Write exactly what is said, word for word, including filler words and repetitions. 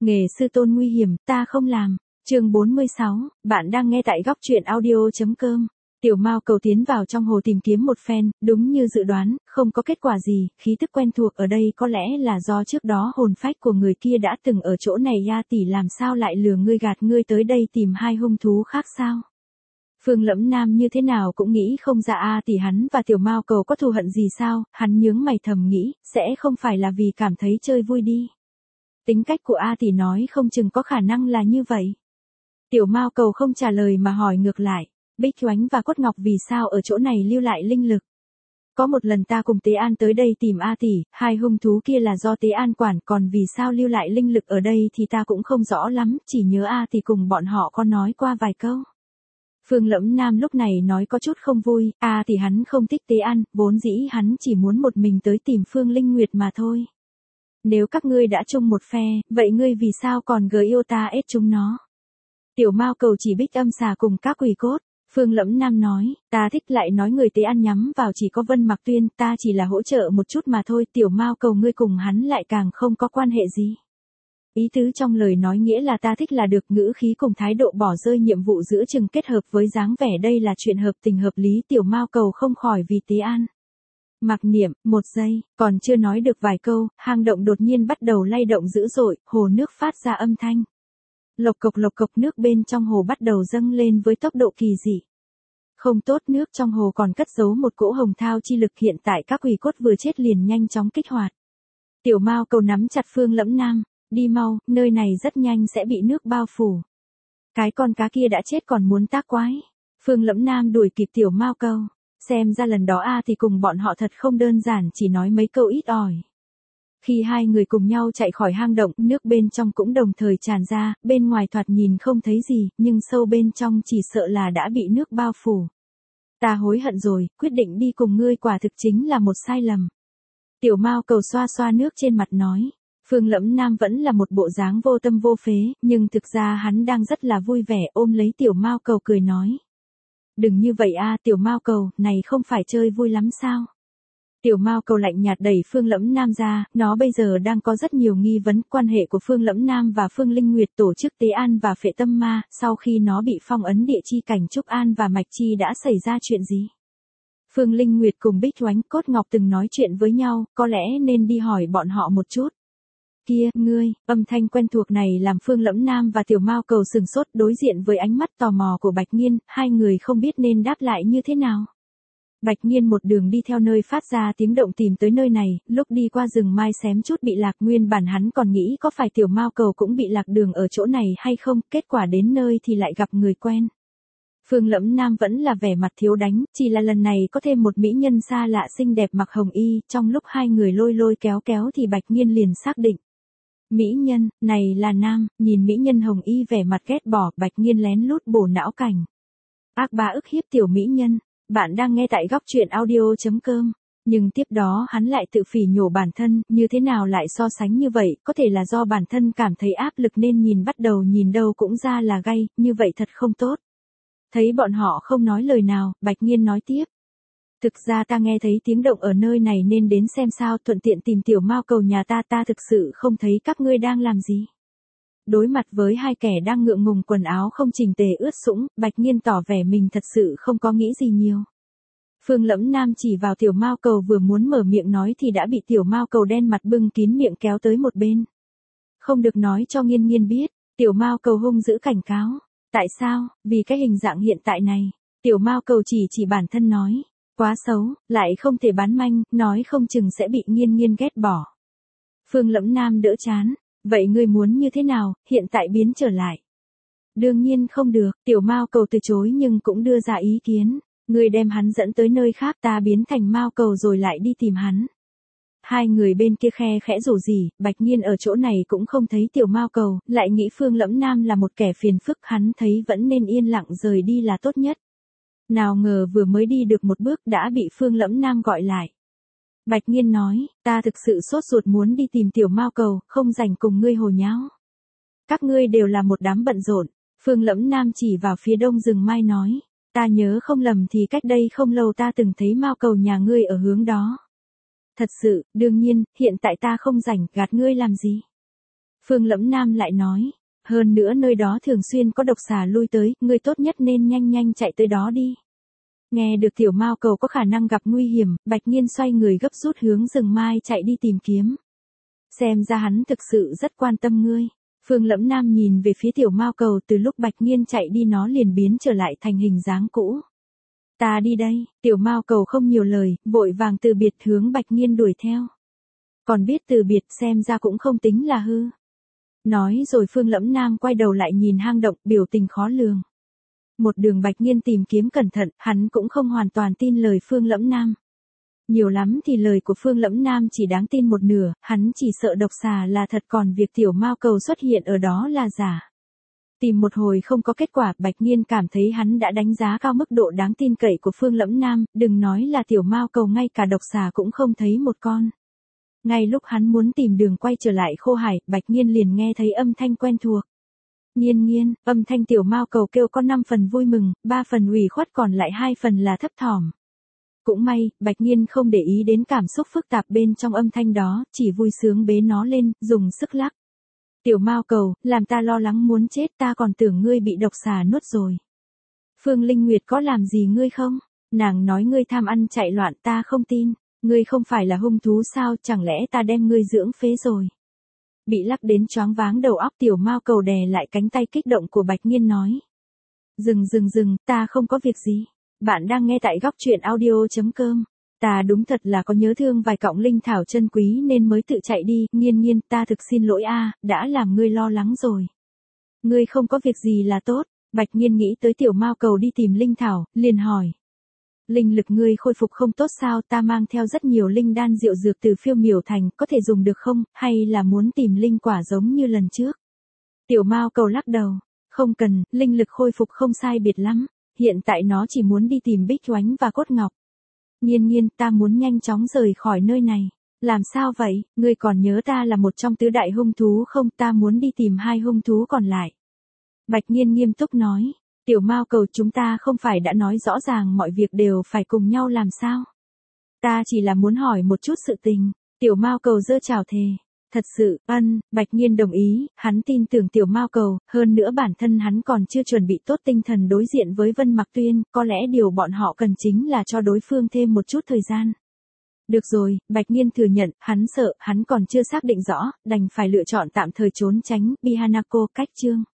Nghề sư tôn nguy hiểm, ta không làm. Chương bốn mươi sáu, bạn đang nghe tại góc truyện audio.com. Tiểu Mao Cầu tiến vào trong hồ tìm kiếm một phen, đúng như dự đoán, không có kết quả gì, khí tức quen thuộc ở đây có lẽ là do trước đó hồn phách của người kia đã từng ở chỗ này. Ya tỷ làm sao lại lừa ngươi gạt ngươi tới đây tìm hai hung thú khác sao? Phương Lẫm Nam như thế nào cũng nghĩ không ra a tỷ hắn và Tiểu Mao Cầu có thù hận gì sao, hắn nhướng mày thầm nghĩ, sẽ không phải là vì cảm thấy chơi vui đi. Tính cách của A tỷ nói không chừng có khả năng là như vậy. Tiểu Mao Cầu không trả lời mà hỏi ngược lại, Bích Oánh và Cốt Ngọc vì sao ở chỗ này lưu lại linh lực? Có một lần ta cùng Tế An tới đây tìm A tỷ, hai hung thú kia là do Tế An quản, còn vì sao lưu lại linh lực ở đây thì ta cũng không rõ lắm, chỉ nhớ A tỷ cùng bọn họ có nói qua vài câu. Phương Lẫm Nam lúc này nói có chút không vui, A tỷ hắn không thích Tế An, vốn dĩ hắn chỉ muốn một mình tới tìm Phương Linh Nguyệt mà thôi. Nếu các ngươi đã chung một phe, vậy ngươi vì sao còn gợi yêu ta ết chúng nó? Tiểu Mao Cầu chỉ Bích Âm Xà cùng các quỷ cốt. Phương Lẫm Nam nói, ta thích lại nói người Tế An nhắm vào chỉ có Vân Mặc Tuyên, ta chỉ là hỗ trợ một chút mà thôi. Tiểu Mao Cầu ngươi cùng hắn lại càng không có quan hệ gì. Ý tứ trong lời nói nghĩa là ta thích là được, ngữ khí cùng thái độ bỏ rơi nhiệm vụ giữa chừng kết hợp với dáng vẻ đây là chuyện hợp tình hợp lý. Tiểu Mao Cầu không khỏi vì Tế An mặc niệm, một giây, còn chưa nói được vài câu, hang động đột nhiên bắt đầu lay động dữ dội, hồ nước phát ra âm thanh. Lộc cộc lộc cộc, nước bên trong hồ bắt đầu dâng lên với tốc độ kỳ dị. Không tốt, nước trong hồ còn cất giấu một cỗ hồng thao chi lực, hiện tại các quỷ cốt vừa chết liền nhanh chóng kích hoạt. Tiểu Mao Cầu nắm chặt Phương Lẫm Nam, đi mau, nơi này rất nhanh sẽ bị nước bao phủ. Cái con cá kia đã chết còn muốn tác quái. Phương Lẫm Nam đuổi kịp Tiểu Mao Cầu. Xem ra lần đó A thì cùng bọn họ thật không đơn giản, chỉ nói mấy câu ít ỏi. Khi hai người cùng nhau chạy khỏi hang động, nước bên trong cũng đồng thời tràn ra, bên ngoài thoạt nhìn không thấy gì, nhưng sâu bên trong chỉ sợ là đã bị nước bao phủ. Ta hối hận rồi, quyết định đi cùng ngươi quả thực chính là một sai lầm. Tiểu Mao Cầu xoa xoa nước trên mặt nói. Phương Lẫm Nam vẫn là một bộ dáng vô tâm vô phế, nhưng thực ra hắn đang rất là vui vẻ, ôm lấy Tiểu Mao Cầu cười nói. Đừng như vậy a Tiểu Mao Cầu, này không phải chơi vui lắm sao? Tiểu Mao Cầu lạnh nhạt đẩy Phương Lẫm Nam ra, nó bây giờ đang có rất nhiều nghi vấn, quan hệ của Phương Lẫm Nam và Phương Linh Nguyệt, tổ chức Tế An và Phệ Tâm Ma, sau khi nó bị phong ấn địa chi cảnh Trúc An và Mạch Chi đã xảy ra chuyện gì? Phương Linh Nguyệt cùng Bích Oánh, Cốt Ngọc từng nói chuyện với nhau, có lẽ nên đi hỏi bọn họ một chút. Kia, ngươi, âm thanh quen thuộc này làm Phương Lẫm Nam và Tiểu Mao Cầu sừng sốt, đối diện với ánh mắt tò mò của Bạch Nghiên, hai người không biết nên đáp lại như thế nào. Bạch Nghiên một đường đi theo nơi phát ra tiếng động tìm tới nơi này, lúc đi qua rừng mai xém chút bị lạc, nguyên bản hắn còn nghĩ có phải Tiểu Mao Cầu cũng bị lạc đường ở chỗ này hay không, kết quả đến nơi thì lại gặp người quen. Phương Lẫm Nam vẫn là vẻ mặt thiếu đánh, chỉ là lần này có thêm một mỹ nhân xa lạ xinh đẹp mặc hồng y, trong lúc hai người lôi lôi kéo kéo thì Bạch Nghiên liền xác định. Mỹ nhân, này là nam, nhìn mỹ nhân hồng y vẻ mặt ghét bỏ, Bạch Nghiên lén lút bổ não cảnh. Ác bá ức hiếp tiểu mỹ nhân, bạn đang nghe tại góc truyện audio.com. Nhưng tiếp đó hắn lại tự phỉ nhổ bản thân, như thế nào lại so sánh như vậy, có thể là do bản thân cảm thấy áp lực nên nhìn bắt đầu nhìn đâu cũng ra là gay, như vậy thật không tốt. Thấy bọn họ không nói lời nào, Bạch Nghiên nói tiếp. Thực ra ta nghe thấy tiếng động ở nơi này nên đến xem sao, thuận tiện tìm Tiểu Mao Cầu nhà ta, ta thực sự không thấy các ngươi đang làm gì. Đối mặt với hai kẻ đang ngượng ngùng quần áo không chỉnh tề ướt sũng, Bạch Nghiên tỏ vẻ mình thật sự không có nghĩ gì nhiều. Phương Lẫm Nam chỉ vào Tiểu Mao Cầu vừa muốn mở miệng nói thì đã bị Tiểu Mao Cầu đen mặt bưng kín miệng kéo tới một bên. Không được nói cho Nghiên Nghiên biết, Tiểu Mao Cầu hung dữ cảnh cáo. Tại sao? Vì cái hình dạng hiện tại này. Tiểu Mao Cầu chỉ chỉ bản thân nói. Quá xấu, lại không thể bán manh, nói không chừng sẽ bị Nghiên Nghiên ghét bỏ. Phương Lẫm Nam đỡ chán. Vậy ngươi muốn như thế nào, hiện tại biến trở lại? Đương nhiên không được, Tiểu Mao Cầu từ chối nhưng cũng đưa ra ý kiến. Ngươi đem hắn dẫn tới nơi khác, ta biến thành Mao Cầu rồi lại đi tìm hắn. Hai người bên kia khe khẽ rủ rỉ, Bạch Nghiên ở chỗ này cũng không thấy Tiểu Mao Cầu, lại nghĩ Phương Lẫm Nam là một kẻ phiền phức, hắn thấy vẫn nên yên lặng rời đi là tốt nhất. Nào ngờ vừa mới đi được một bước đã bị Phương Lẫm Nam gọi lại. Bạch Nghiên nói, ta thực sự sốt ruột muốn đi tìm Tiểu Mao Cầu, không rảnh cùng ngươi hồ nháo. Các ngươi đều là một đám bận rộn. Phương Lẫm Nam chỉ vào phía đông rừng mai nói, ta nhớ không lầm thì cách đây không lâu ta từng thấy Mao Cầu nhà ngươi ở hướng đó. Thật sự, đương nhiên, hiện tại ta không rảnh, gạt ngươi làm gì. Phương Lẫm Nam lại nói, hơn nữa nơi đó thường xuyên có độc xà lui tới, ngươi tốt nhất nên nhanh nhanh chạy tới đó đi. Nghe được tiểu mao cầu có khả năng gặp nguy hiểm, Bạch Nghiên xoay người gấp rút hướng rừng mai chạy đi tìm kiếm. Xem ra hắn thực sự rất quan tâm ngươi. Phương Lẫm Nam nhìn về phía tiểu mao cầu, từ lúc Bạch Nghiên chạy đi nó liền biến trở lại thành hình dáng cũ. Ta đi đây, tiểu mao cầu không nhiều lời, vội vàng từ biệt hướng Bạch Nghiên đuổi theo. Còn biết từ biệt xem ra cũng không tính là hư. Nói rồi Phương Lẫm Nam quay đầu lại nhìn hang động, biểu tình khó lường. Một đường Bạch Nghiên tìm kiếm cẩn thận, hắn cũng không hoàn toàn tin lời Phương Lẫm Nam. Nhiều lắm thì lời của Phương Lẫm Nam chỉ đáng tin một nửa, hắn chỉ sợ độc xà là thật còn việc tiểu mao cầu xuất hiện ở đó là giả. Tìm một hồi không có kết quả, Bạch Nghiên cảm thấy hắn đã đánh giá cao mức độ đáng tin cậy của Phương Lẫm Nam, đừng nói là tiểu mao cầu, ngay cả độc xà cũng không thấy một con. Ngay lúc hắn muốn tìm đường quay trở lại Khô Hải, Bạch Nghiên liền nghe thấy âm thanh quen thuộc. Nghiên nghiên, âm thanh tiểu mao cầu kêu có năm phần vui mừng, ba phần ủy khuất, còn lại hai phần là thấp thỏm. Cũng may, Bạch Nghiên không để ý đến cảm xúc phức tạp bên trong âm thanh đó, chỉ vui sướng bế nó lên, dùng sức lắc. Tiểu mao cầu, làm ta lo lắng muốn chết, ta còn tưởng ngươi bị độc xà nuốt rồi. Phương Linh Nguyệt có làm gì ngươi không? Nàng nói ngươi tham ăn chạy loạn, ta không tin. Ngươi không phải là hung thú sao, chẳng lẽ ta đem ngươi dưỡng phế rồi? Bị lắc đến choáng váng đầu óc, tiểu mao cầu đè lại cánh tay kích động của Bạch Nghiên nói. Dừng dừng dừng, ta không có việc gì. Bạn đang nghe tại góc truyện audio chấm com. Ta đúng thật là có nhớ thương vài cọng linh thảo chân quý nên mới tự chạy đi, Nghiên nghiên, ta thực xin lỗi a, đã làm ngươi lo lắng rồi. Ngươi không có việc gì là tốt. Bạch Nghiên nghĩ tới tiểu mao cầu đi tìm linh thảo, liền hỏi. Linh lực ngươi khôi phục không tốt sao, ta mang theo rất nhiều linh đan diệu dược từ Phiêu Miểu Thành, có thể dùng được không, hay là muốn tìm linh quả giống như lần trước? Tiểu mao cầu lắc đầu, không cần, linh lực khôi phục không sai biệt lắm, hiện tại nó chỉ muốn đi tìm bích oánh và cốt ngọc. Nghiên nghiên, ta muốn nhanh chóng rời khỏi nơi này. Làm sao vậy, ngươi còn nhớ ta là một trong tứ đại hung thú không, ta muốn đi tìm hai hung thú còn lại. Bạch Nghiên nghiêm túc nói. Tiểu mao cầu, chúng ta không phải đã nói rõ ràng mọi việc đều phải cùng nhau làm sao? Ta chỉ là muốn hỏi một chút sự tình. Tiểu mao cầu giơ chào thề. Thật sự, ân, Bạch Nghiên đồng ý, hắn tin tưởng tiểu mao cầu, hơn nữa bản thân hắn còn chưa chuẩn bị tốt tinh thần đối diện với Vân Mặc Tuyên, có lẽ điều bọn họ cần chính là cho đối phương thêm một chút thời gian. Được rồi, Bạch Nghiên thừa nhận, hắn sợ, hắn còn chưa xác định rõ, đành phải lựa chọn tạm thời trốn tránh, Bihanako cách chương.